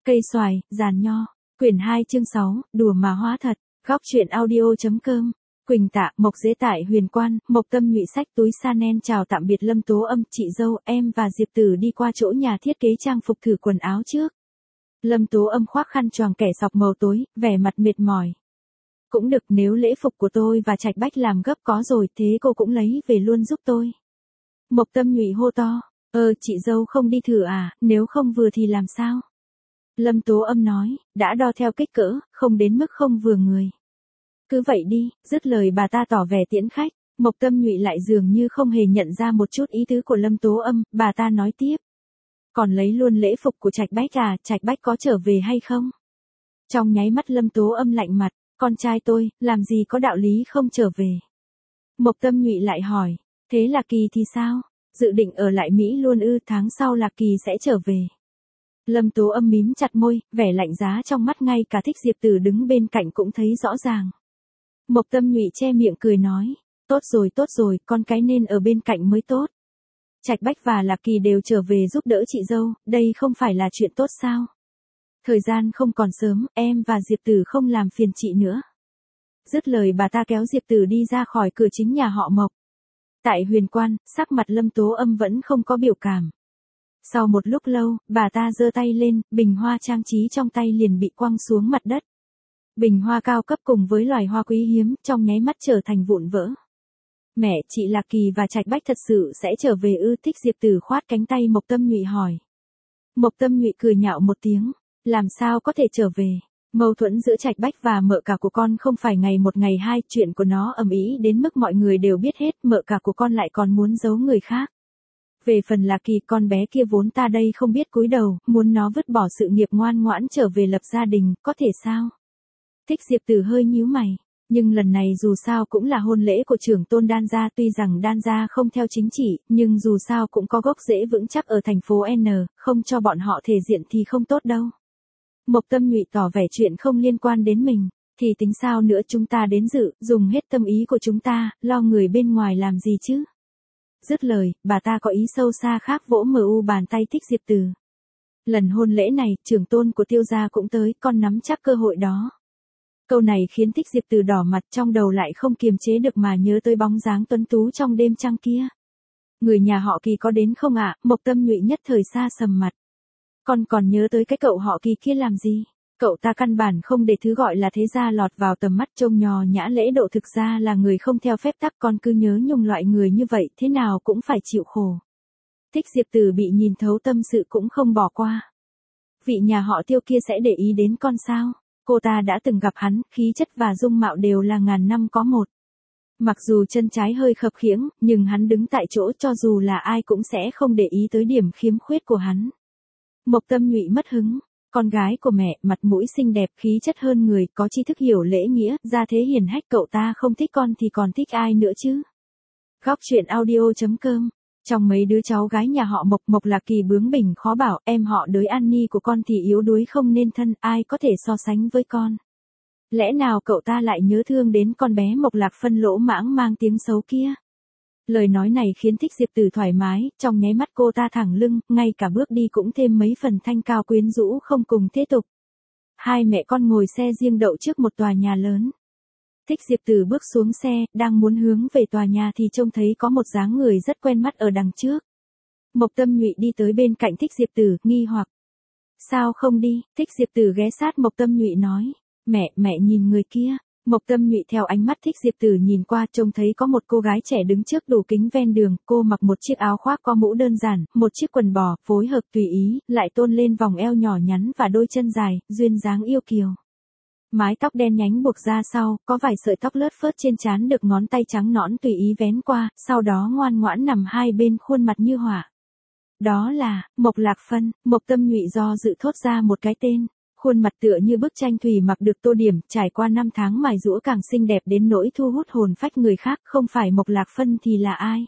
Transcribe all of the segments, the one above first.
Cây xoài, giàn nho. Quyển 2 chương 6, đùa mà hóa thật. Góc truyện audio.com. Quỳnh Tạ, Mộc Dễ tại Huyền Quan, Mộc Tâm Nhụy xách túi Chanel chào tạm biệt Lâm Tố Âm, chị dâu, em và Diệp Tử đi qua chỗ nhà thiết kế trang phục thử quần áo trước. Lâm Tố Âm khoác khăn choàng kẻ sọc màu tối, vẻ mặt mệt mỏi. Cũng được, nếu lễ phục của tôi và Trạch Bách làm gấp có rồi, thế cô cũng lấy về luôn giúp tôi. Mộc Tâm Nhụy hô to, chị dâu không đi thử à, nếu không vừa thì làm sao? Lâm Tố Âm nói, đã đo theo kích cỡ, không đến mức không vừa người. Cứ vậy đi, dứt lời bà ta tỏ vẻ tiễn khách. Mộc Tâm Nhụy lại dường như không hề nhận ra một chút ý tứ của Lâm Tố Âm, bà ta nói tiếp. Còn lấy luôn lễ phục của Trạch Bách à, Trạch Bách có trở về hay không? Trong nháy mắt Lâm Tố Âm lạnh mặt, con trai tôi, làm gì có đạo lý không trở về. Mộc Tâm Nhụy lại hỏi, thế Lạc Kỳ thì sao? Dự định ở lại Mỹ luôn ư, tháng sau Lạc Kỳ sẽ trở về. Lâm Tố Âm mím chặt môi, vẻ lạnh giá trong mắt ngay cả Thích Diệp Tử đứng bên cạnh cũng thấy rõ ràng. Mộc Tâm Nhụy che miệng cười nói, tốt rồi, con cái nên ở bên cạnh mới tốt. Trạch Bách và Lạc Kỳ đều trở về giúp đỡ chị dâu, đây không phải là chuyện tốt sao? Thời gian không còn sớm, em và Diệp Tử không làm phiền chị nữa. Dứt lời bà ta kéo Diệp Tử đi ra khỏi cửa chính nhà họ Mộc. Tại Huyền Quan, sắc mặt Lâm Tố Âm vẫn không có biểu cảm. Sau một lúc lâu, bà ta giơ tay lên, bình hoa trang trí trong tay liền bị quăng xuống mặt đất. Bình hoa cao cấp cùng với loài hoa quý hiếm, trong nháy mắt trở thành vụn vỡ. Mẹ, chị Lạc Kỳ và Trạch Bách thật sự sẽ trở về ư? Thích Diệp Tử khoát cánh tay Mộc Tâm Nhụy hỏi. Mộc Tâm Nhụy cười nhạo một tiếng, làm sao có thể trở về? Mâu thuẫn giữa Trạch Bách và mợ cả của con không phải ngày một ngày hai, chuyện của nó ầm ĩ đến mức mọi người đều biết hết, mợ cả của con lại còn muốn giấu người khác. Về phần Lạc Kỳ, con bé kia vốn ta đây không biết cúi đầu, muốn nó vứt bỏ sự nghiệp ngoan ngoãn trở về lập gia đình, có thể sao? Thích Diệp Tử hơi nhíu mày, nhưng lần này dù sao cũng là hôn lễ của trưởng tôn Đan gia, tuy rằng Đan gia không theo chính chỉ, nhưng dù sao cũng có gốc rễ vững chắc ở thành phố N, không cho bọn họ thể diện thì không tốt đâu. Mộc Tâm Nhụy tỏ vẻ chuyện không liên quan đến mình, thì tính sao nữa, chúng ta đến dự, dùng hết tâm ý của chúng ta, lo người bên ngoài làm gì chứ? Dứt lời, bà ta có ý sâu xa khác vỗ bàn tay Thích Diệp Tử. Lần hôn lễ này, trưởng tôn của Tiêu gia cũng tới, con nắm chắc cơ hội đó. Câu này khiến Thích Diệp Tử đỏ mặt, trong đầu lại không kiềm chế được mà nhớ tới bóng dáng tuấn tú trong đêm trăng kia. Người nhà họ Kỳ có đến không ạ? Mộc Tâm Nhụy nhất thời xa sầm mặt. Con còn nhớ tới cái cậu họ Kỳ kia làm gì? Cậu ta căn bản không để thứ gọi là thế gia lọt vào tầm mắt, trông nhò nhã lễ độ, thực ra là người không theo phép tắc, con cứ nhớ nhung loại người như vậy, thế nào cũng phải chịu khổ. Thích Diệp Tử bị nhìn thấu tâm sự cũng không bỏ qua. Vị nhà họ Tiêu kia sẽ để ý đến con sao? Cô ta đã từng gặp hắn, khí chất và dung mạo đều là ngàn năm có một. Mặc dù chân trái hơi khập khiễng, nhưng hắn đứng tại chỗ, cho dù là ai cũng sẽ không để ý tới điểm khiếm khuyết của hắn. Mộc Tâm Nhụy mất hứng. Con gái của mẹ, mặt mũi xinh đẹp, khí chất hơn người, có tri thức hiểu lễ nghĩa, gia thế hiền hách, cậu ta không thích con thì còn thích ai nữa chứ? Góc truyện audio.com. Trong mấy đứa cháu gái nhà họ Mộc, Lạc Kỳ bướng bỉnh khó bảo, em họ đới An Ni của con thì yếu đuối không nên thân, ai có thể so sánh với con? Lẽ nào cậu ta lại nhớ thương đến con bé Mộc Lạc Phân lỗ mãng mang tiếng xấu kia? Lời nói này khiến Thích Diệp Tử thoải mái, trong nháy mắt cô ta thẳng lưng, ngay cả bước đi cũng thêm mấy phần thanh cao quyến rũ không cùng thế tục. Hai mẹ con ngồi xe riêng đậu trước một tòa nhà lớn. Thích Diệp Tử bước xuống xe, đang muốn hướng về tòa nhà thì trông thấy có một dáng người rất quen mắt ở đằng trước. Mộc Tâm Nhụy đi tới bên cạnh Thích Diệp Tử, nghi hoặc. Sao không đi? Thích Diệp Tử ghé sát Mộc Tâm Nhụy nói. Mẹ nhìn người kia. Mộc Tâm Nhụy theo ánh mắt Thích Diệp Tử nhìn qua, trông thấy có một cô gái trẻ đứng trước đủ kính ven đường, cô mặc một chiếc áo khoác có mũ đơn giản, một chiếc quần bò, phối hợp tùy ý, lại tôn lên vòng eo nhỏ nhắn và đôi chân dài, duyên dáng yêu kiều. Mái tóc đen nhánh buộc ra sau, có vài sợi tóc lướt phớt trên trán được ngón tay trắng nõn tùy ý vén qua, sau đó ngoan ngoãn nằm hai bên khuôn mặt như họa. Đó là Mộc Lạc Phân. Mộc Tâm Nhụy do dự thốt ra một cái tên. Khuôn mặt tựa như bức tranh thủy mặc được tô điểm, trải qua năm tháng mài giũa càng xinh đẹp đến nỗi thu hút hồn phách người khác, không phải Mộc Lạc Phân thì là ai?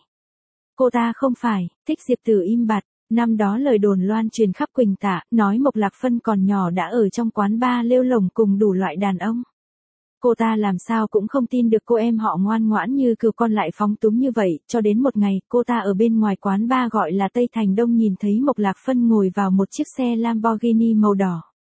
Cô ta không phải. Thích Diệp Tử im bặt. Năm đó lời đồn loan truyền khắp Quỳnh Tạ, nói Mộc Lạc Phân còn nhỏ đã ở trong quán bar lêu lổng cùng đủ loại đàn ông. Cô ta làm sao cũng không tin được cô em họ ngoan ngoãn như cừu con lại phóng túng như vậy, cho đến một ngày, cô ta ở bên ngoài quán bar gọi là Tây Thành Đông nhìn thấy Mộc Lạc Phân ngồi vào một chiếc xe Lamborghini màu đỏ.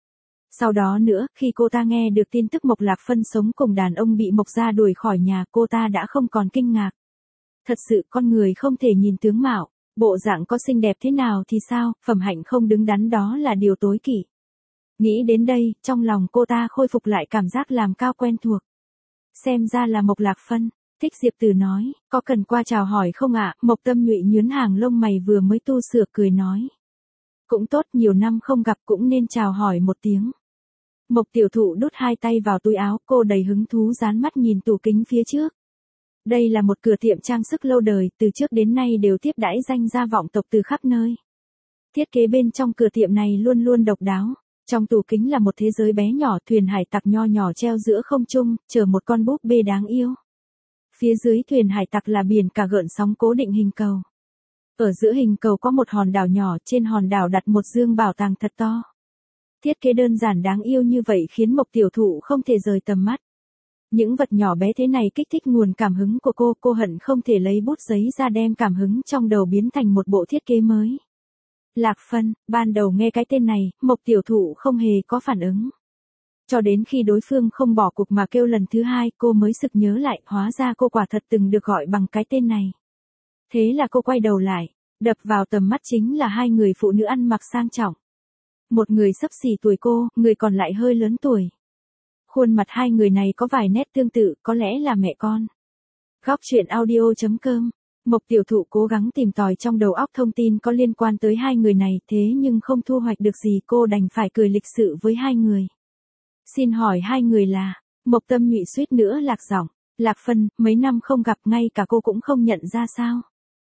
Sau đó nữa, khi cô ta nghe được tin tức Mộc Lạc Phân sống cùng đàn ông bị Mộc gia đuổi khỏi nhà, cô ta đã không còn kinh ngạc. Thật sự con người không thể nhìn tướng mạo, bộ dạng có xinh đẹp thế nào thì sao, phẩm hạnh không đứng đắn đó là điều tối kỵ. Nghĩ đến đây, trong lòng cô ta khôi phục lại cảm giác làm cao quen thuộc. Xem ra là Mộc Lạc Phân. Thích Diệp Từ nói, có cần qua chào hỏi không ạ? Mộc Tâm Nhụy nhướng hàng lông mày vừa mới tu sửa cười nói. Cũng tốt, nhiều năm không gặp cũng nên chào hỏi một tiếng. Mộc Tiểu Thụ đút hai tay vào túi áo, cô đầy hứng thú dán mắt nhìn tủ kính phía trước. Đây là một cửa tiệm trang sức lâu đời, từ trước đến nay đều tiếp đãi danh gia vọng tộc từ khắp nơi. Thiết kế bên trong cửa tiệm này luôn luôn độc đáo. Trong tủ kính là một thế giới bé nhỏ, thuyền hải tặc nho nhỏ treo giữa không trung, chờ một con búp bê đáng yêu. Phía dưới thuyền hải tặc là biển cả gợn sóng cố định hình cầu. Ở giữa hình cầu có một hòn đảo nhỏ, trên hòn đảo đặt một dương bảo tàng thật to. Thiết kế đơn giản đáng yêu như vậy khiến Mộc Tiểu Thụ không thể rời tầm mắt. Những vật nhỏ bé thế này kích thích nguồn cảm hứng của cô hận không thể lấy bút giấy ra đem cảm hứng trong đầu biến thành một bộ thiết kế mới. Lạc Phân, ban đầu nghe cái tên này, Mộc Tiểu Thụ không hề có phản ứng. Cho đến khi đối phương không bỏ cuộc mà kêu lần thứ hai, cô mới sực nhớ lại, hóa ra cô quả thật từng được gọi bằng cái tên này. Thế là cô quay đầu lại, đập vào tầm mắt chính là hai người phụ nữ ăn mặc sang trọng. Một người xấp xỉ tuổi cô, người còn lại hơi lớn tuổi. Khuôn mặt hai người này có vài nét tương tự, có lẽ là mẹ con. Góc truyện audio.com. Mộc Tiểu Thụ cố gắng tìm tòi trong đầu óc thông tin có liên quan tới hai người này, thế nhưng không thu hoạch được gì, cô đành phải cười lịch sự với hai người. Xin hỏi hai người là, Mộc Tâm Nhụy suýt nữa lạc giọng, Lạc Phân, mấy năm không gặp ngay cả cô cũng không nhận ra sao.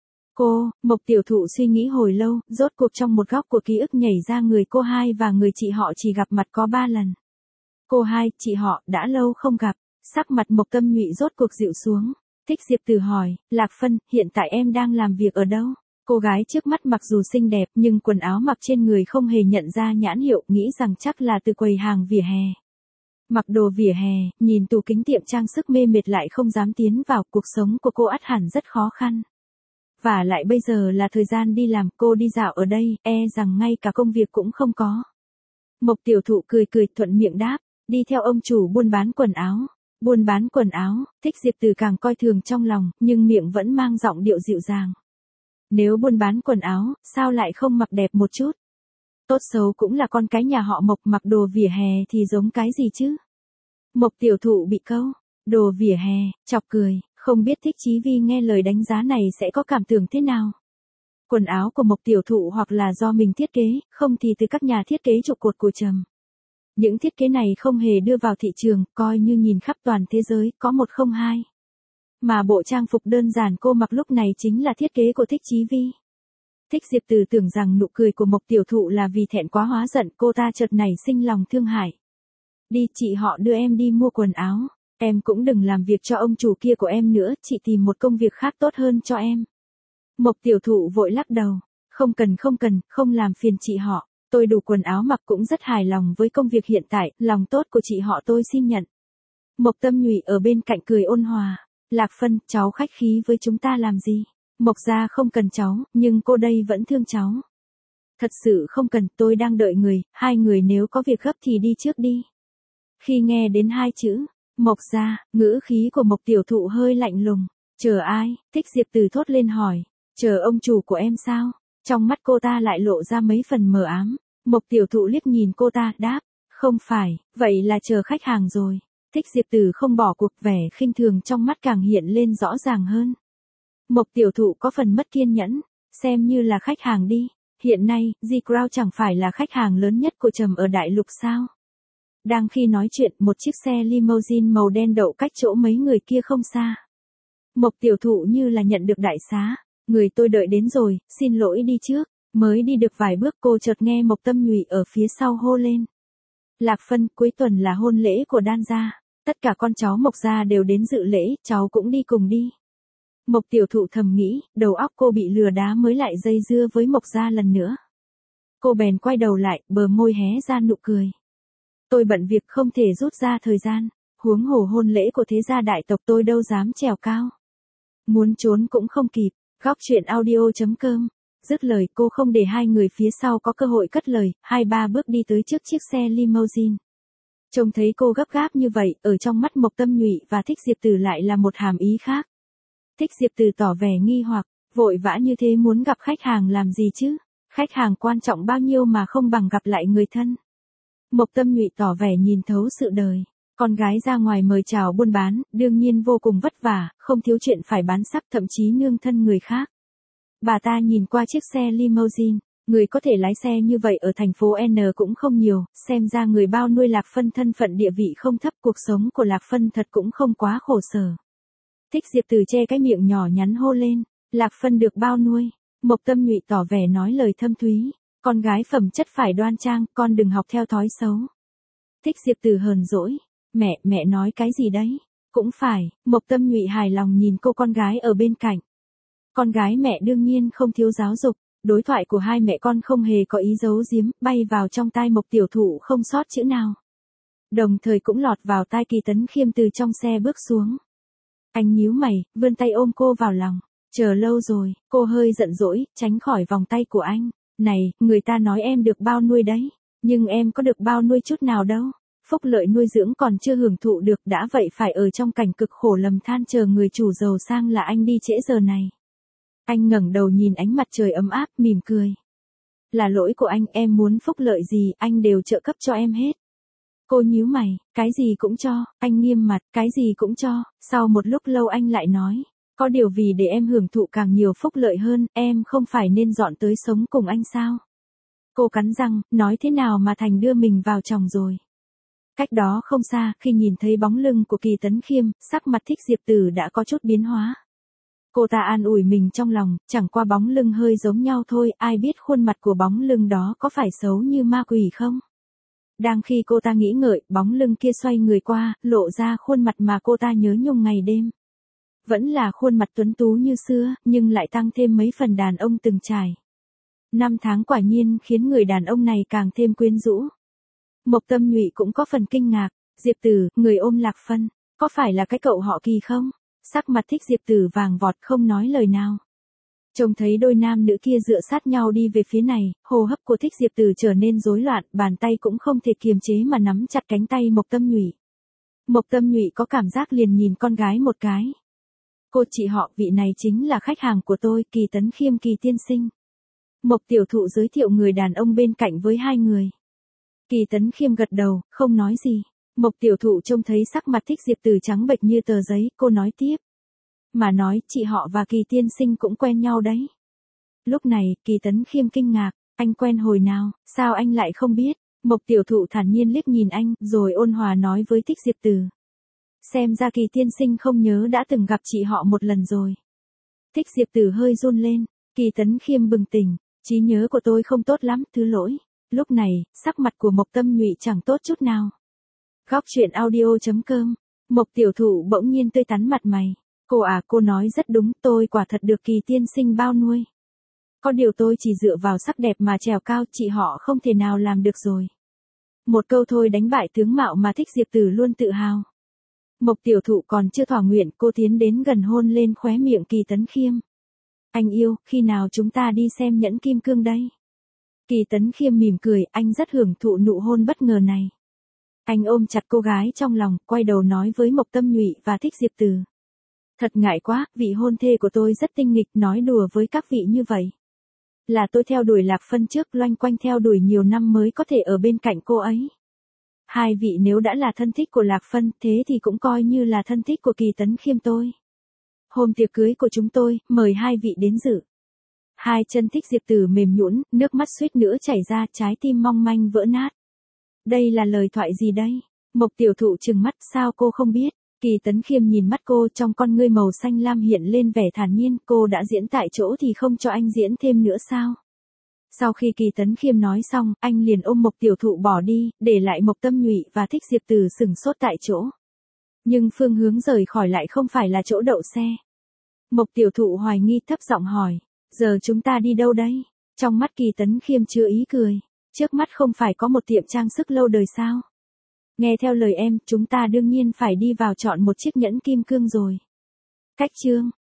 Mộc Tiểu Thụ suy nghĩ hồi lâu, rốt cuộc trong một góc của ký ức nhảy ra người cô hai và người chị họ chỉ gặp mặt có 3 lần. Cô hai, chị họ, đã lâu không gặp, sắc mặt Mộc Tâm Nhụy rốt cuộc dịu xuống. Thích Diệp Từ hỏi, Lạc Phân, hiện tại em đang làm việc ở đâu? Cô gái trước mắt mặc dù xinh đẹp nhưng quần áo mặc trên người không hề nhận ra nhãn hiệu, nghĩ rằng chắc là từ quầy hàng vỉa hè. Mặc đồ vỉa hè, nhìn tủ kính tiệm trang sức mê mệt lại không dám tiến vào, cuộc sống của cô ắt hẳn rất khó khăn. Và lại bây giờ là thời gian đi làm, cô đi dạo ở đây, rằng ngay cả công việc cũng không có. Mộc Tiểu Thụ cười thuận miệng đáp, đi theo ông chủ buôn bán quần áo. Buôn bán quần áo, Thích Diệp Từ càng coi thường trong lòng, nhưng miệng vẫn mang giọng điệu dịu dàng. Nếu buôn bán quần áo, sao lại không mặc đẹp một chút? Tốt xấu cũng là con cái nhà họ Mộc, mặc đồ vỉa hè thì giống cái gì chứ? Mộc Tiểu Thụ bị câu, đồ vỉa hè, chọc cười, không biết Thích Chí Vi nghe lời đánh giá này sẽ có cảm tưởng thế nào? Quần áo của Mộc Tiểu Thụ hoặc là do mình thiết kế, không thì từ các nhà thiết kế trụ cột của Trầm. Những thiết kế này không hề đưa vào thị trường, coi như nhìn khắp toàn thế giới, có một không hai. Mà bộ trang phục đơn giản cô mặc lúc này chính là thiết kế của Thích Chí Vi. Thích Diệp Từ tưởng rằng nụ cười của Mộc Tiểu Thụ là vì thẹn quá hóa giận, cô ta chợt nảy sinh lòng thương hại. Đi, chị họ đưa em đi mua quần áo, em cũng đừng làm việc cho ông chủ kia của em nữa, chị tìm một công việc khác tốt hơn cho em. Mộc Tiểu Thụ vội lắc đầu, không cần, không làm phiền chị họ. Tôi đủ quần áo mặc cũng rất hài lòng với công việc hiện tại, lòng tốt của chị họ tôi xin nhận. Mộc Tâm Nhụy ở bên cạnh cười ôn hòa. Lạc Phân, cháu khách khí với chúng ta làm gì? Mộc gia không cần cháu, nhưng cô đây vẫn thương cháu. Thật sự không cần, tôi đang đợi người, hai người nếu có việc gấp thì đi trước đi. Khi nghe đến hai chữ, Mộc gia, ngữ khí của Mộc Tiểu Thụ hơi lạnh lùng. Chờ ai? Thích Diệp Từ thốt lên hỏi. Chờ ông chủ của em sao? Trong mắt cô ta lại lộ ra mấy phần mờ ám. Mộc Tiểu Thụ liếc nhìn cô ta, đáp, không phải, vậy là chờ khách hàng rồi. Thích Diệp Từ không bỏ cuộc, vẻ khinh thường trong mắt càng hiện lên rõ ràng hơn. Mộc Tiểu Thụ có phần mất kiên nhẫn, xem như là khách hàng đi. Hiện nay, G-Crown chẳng phải là khách hàng lớn nhất của Trầm ở đại lục sao? Đang khi nói chuyện, một chiếc xe limousine màu đen đậu cách chỗ mấy người kia không xa. Mộc Tiểu Thụ như là nhận được đại xá. Người tôi đợi đến rồi, xin lỗi đi trước. Mới đi được vài bước cô chợt nghe Mộc Tâm Nhụy ở phía sau hô lên. Lạc Phân, cuối tuần là hôn lễ của Đan gia. Tất cả con cháu Mộc gia đều đến dự lễ, cháu cũng đi cùng đi. Mộc Tiểu Thụ thầm nghĩ, đầu óc cô bị lừa đá mới lại dây dưa với Mộc gia lần nữa. Cô bèn quay đầu lại, bờ môi hé ra nụ cười. Tôi bận việc không thể rút ra thời gian, huống hồ hôn lễ của thế gia đại tộc tôi đâu dám trèo cao. Muốn trốn cũng không kịp. Góc truyện audio.com Dứt lời cô không để hai người phía sau có cơ hội cất lời, 2-3 bước đi tới trước chiếc xe limousine. Trông thấy cô gấp gáp như vậy, ở trong mắt Mộc Tâm Nhụy và Thích Diệp Tử lại là một hàm ý khác. Thích Diệp Tử tỏ vẻ nghi hoặc, vội vã như thế muốn gặp khách hàng làm gì chứ? Khách hàng quan trọng bao nhiêu mà không bằng gặp lại người thân. Mộc Tâm Nhụy tỏ vẻ nhìn thấu sự đời. Con gái ra ngoài mời chào buôn bán, đương nhiên vô cùng vất vả, không thiếu chuyện phải bán sắc thậm chí nương thân người khác. Bà ta nhìn qua chiếc xe limousine, người có thể lái xe như vậy ở thành phố N cũng không nhiều, xem ra người bao nuôi Lạc Phân thân phận địa vị không thấp, cuộc sống của Lạc Phân thật cũng không quá khổ sở. Thích Diệp Tử che cái miệng nhỏ nhắn hô lên, Lạc Phân được bao nuôi. Mộc Tâm Nhụy tỏ vẻ nói lời thâm thúy, con gái phẩm chất phải đoan trang, con đừng học theo thói xấu. Thích Diệp Tử hờn dỗi, mẹ nói cái gì đấy? Cũng phải, Mộc Tâm Nhụy hài lòng nhìn cô con gái ở bên cạnh. Con gái mẹ đương nhiên không thiếu giáo dục, đối thoại của hai mẹ con không hề có ý giấu giếm, bay vào trong tai Mộc Tiểu Thụ không sót chữ nào. Đồng thời cũng lọt vào tai Kỳ Tấn Khiêm từ trong xe bước xuống. Anh nhíu mày, vươn tay ôm cô vào lòng. Chờ lâu rồi, cô hơi giận dỗi, tránh khỏi vòng tay của anh. Này, người ta nói em được bao nuôi đấy, nhưng em có được bao nuôi chút nào đâu. Phúc lợi nuôi dưỡng còn chưa hưởng thụ được, đã vậy phải ở trong cảnh cực khổ lầm than chờ người chủ giàu sang là anh đi trễ giờ này. Anh ngẩng đầu nhìn ánh mặt trời ấm áp, mỉm cười. Là lỗi của anh, em muốn phúc lợi gì, anh đều trợ cấp cho em hết. Cô nhíu mày, cái gì cũng cho, anh nghiêm mặt, cái gì cũng cho. Sau một lúc lâu anh lại nói, có điều vì để em hưởng thụ càng nhiều phúc lợi hơn, em không phải nên dọn tới sống cùng anh sao? Cô cắn răng, nói thế nào mà thành đưa mình vào chồng rồi. Cách đó không xa, khi nhìn thấy bóng lưng của Kỳ Tấn Khiêm, sắc mặt Thích Diệp Tử đã có chút biến hóa. Cô ta an ủi mình trong lòng, chẳng qua bóng lưng hơi giống nhau thôi, ai biết khuôn mặt của bóng lưng đó có phải xấu như ma quỷ không? Đang khi cô ta nghĩ ngợi, bóng lưng kia xoay người qua, lộ ra khuôn mặt mà cô ta nhớ nhung ngày đêm. Vẫn là khuôn mặt tuấn tú như xưa, nhưng lại tăng thêm mấy phần đàn ông từng trải. 5 tháng quả nhiên khiến người đàn ông này càng thêm quyến rũ. Mộc Tâm Nhụy cũng có phần kinh ngạc, Diệp Tử, người ôm Lạc Phân, có phải là cái cậu họ Kỳ không? Sắc mặt Thích Diệp Tử vàng vọt không nói lời nào. Trông thấy đôi nam nữ kia dựa sát nhau đi về phía này, hô hấp của Thích Diệp Tử trở nên rối loạn, bàn tay cũng không thể kiềm chế mà nắm chặt cánh tay Mộc Tâm Nhụy. Mộc Tâm Nhụy có cảm giác liền nhìn con gái một cái. Cô chị họ, vị này chính là khách hàng của tôi, Kỳ Tấn Khiêm, Kỳ tiên sinh. Mộc Tiểu Thụ giới thiệu người đàn ông bên cạnh với hai người. Kỳ Tấn Khiêm gật đầu, không nói gì. Mộc Tiểu Thụ trông thấy sắc mặt Thích Diệp Tử trắng bệch như tờ giấy, cô nói tiếp. Mà nói, chị họ và Kỳ tiên sinh cũng quen nhau đấy. Lúc này, Kỳ Tấn Khiêm kinh ngạc, anh quen hồi nào, sao anh lại không biết? Mộc Tiểu Thụ thản nhiên liếc nhìn anh, rồi ôn hòa nói với Thích Diệp Tử. Xem ra Kỳ tiên sinh không nhớ đã từng gặp chị họ một lần rồi. Thích Diệp Tử hơi run lên, Kỳ Tấn Khiêm bừng tỉnh, trí nhớ của tôi không tốt lắm, thứ lỗi. Lúc này, sắc mặt của Mộc Tâm Nhụy chẳng tốt chút nào. Góc truyện audio.com, Mộc Tiểu Thụ bỗng nhiên tươi tắn mặt mày. Cô nói rất đúng, tôi quả thật được Kỳ tiên sinh bao nuôi. Có điều tôi chỉ dựa vào sắc đẹp mà trèo cao, chị họ không thể nào làm được rồi. Một câu thôi đánh bại tướng mạo mà Thích Diệp Tử luôn tự hào. Mộc Tiểu Thụ còn chưa thỏa nguyện, cô tiến đến gần hôn lên khóe miệng Kỳ Tấn Khiêm. Anh yêu, khi nào chúng ta đi xem nhẫn kim cương đây? Kỳ Tấn Khiêm mỉm cười, anh rất hưởng thụ nụ hôn bất ngờ này. Anh ôm chặt cô gái trong lòng, quay đầu nói với Mộc Tâm Nhụy và Thích Diệp Tử. Thật ngại quá, vị hôn thê của tôi rất tinh nghịch, nói đùa với các vị như vậy. Là tôi theo đuổi Lạc Phân trước, loanh quanh theo đuổi nhiều năm mới có thể ở bên cạnh cô ấy. Hai vị nếu đã là thân thích của Lạc Phân, thế thì cũng coi như là thân thích của Kỳ Tấn Khiêm tôi. Hôm tiệc cưới của chúng tôi, mời hai vị đến dự. Hai chân Thích Diệp Tử mềm nhũn, nước mắt suýt nữa chảy ra, trái tim mong manh vỡ nát. Đây là lời thoại gì đây? Mộc Tiểu Thụ trừng mắt, sao cô không biết? Kỳ Tấn Khiêm nhìn mắt cô, trong con ngươi màu xanh lam hiện lên vẻ thản nhiên, cô đã diễn tại chỗ thì không cho anh diễn thêm nữa sao? Sau khi Kỳ Tấn Khiêm nói xong, anh liền ôm Mộc Tiểu Thụ bỏ đi, để lại Mộc Tâm Nhụy và Thích Diệp Tử sửng sốt tại chỗ. Nhưng phương hướng rời khỏi lại không phải là chỗ đậu xe. Mộc Tiểu Thụ hoài nghi thấp giọng hỏi, giờ chúng ta đi đâu đây? Trong mắt Kỳ Tấn Khiêm chứa ý cười, trước mắt không phải có một tiệm trang sức lâu đời sao? Nghe theo lời em, chúng ta đương nhiên phải đi vào chọn một chiếc nhẫn kim cương rồi. Cách chương